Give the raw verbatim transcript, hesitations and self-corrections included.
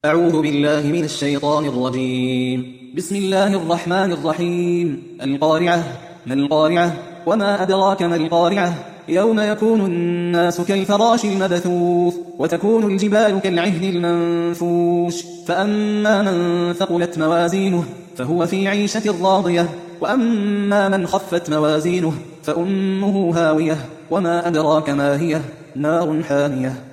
أعوذ بالله من الشيطان الرجيم. بسم الله الرحمن الرحيم. القارعة. ما القارعة؟ وما أدراك ما القارعة؟ يوم يكون الناس كالفراش المبثوث وتكون الجبال كالعهن المنفوش فأما من ثقلت موازينه فهو في عيشة راضية وأما من خفت موازينه فأمه هاوية وما أدراك ما هي؟ نار حامية.